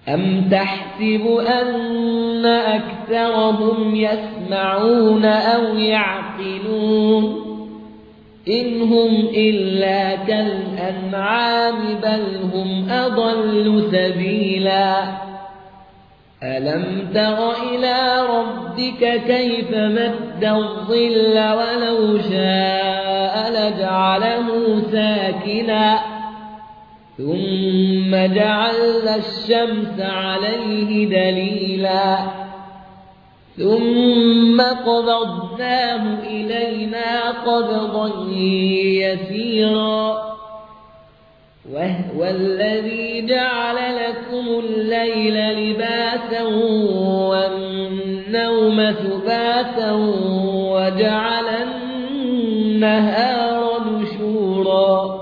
أم تحسب أن أكثرهم يسمعون أو يعقلون إن هم إلا كالأنعام بل هم أضل سبيلا ألم تر إلى ربك كيف مد الظل ولو شاء لجعله ساكنا ثم جعلنا الشمس عليه دليلا ثم قبضناه إلينا قبضا يسيرا وهو الذي جعل لكم الليل لباسا والنوم سباتا وجعل النهار نشورا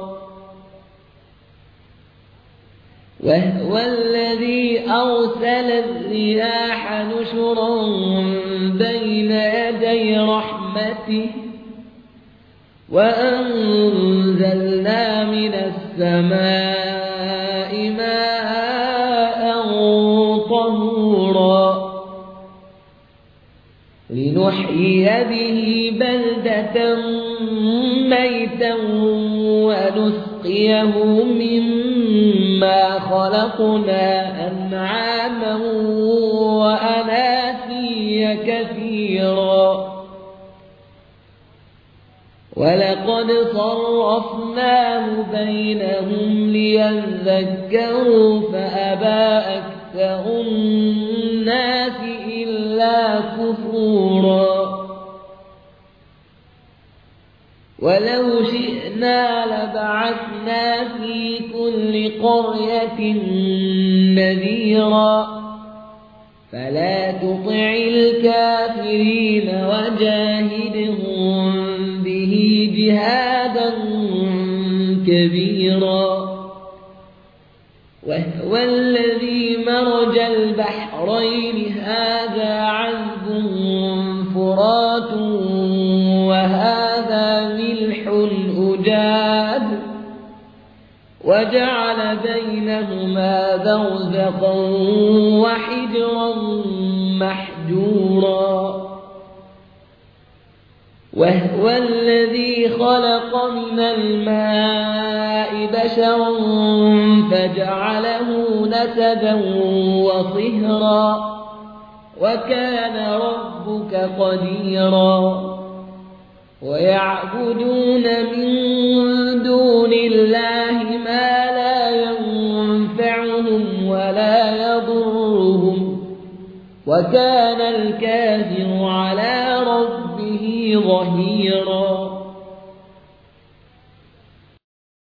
وهو الذي أرسل الرياح نشرا بين يدي رحمته وأنزلنا من السماء ماء طهورا لنحيي به بلدة ميتا ونسقيه مما خلقنا أنعاما وأناسيا كثيرا ولقد صرفناه بينهم ليذكروا فأبى أكثر الناس إلا كفورا ولو شئنا لبعثنا في كل قرية نذيرا فلا تطع الكافرين وجاهدهم به جهادا كبيرا وهو الذي مرج البحرين هذا عذب فرات وهذا ملح أجاج وجعل بينهما برزخا وحجرا محجورا وهو الذي خلق من الماء بشرا فجعله نسبا وصهرا وكان ربك قديرا ويعبدون من دون الله ما لا ينفعهم ولا يضرهم وكان الكافر على ربه ظهيرا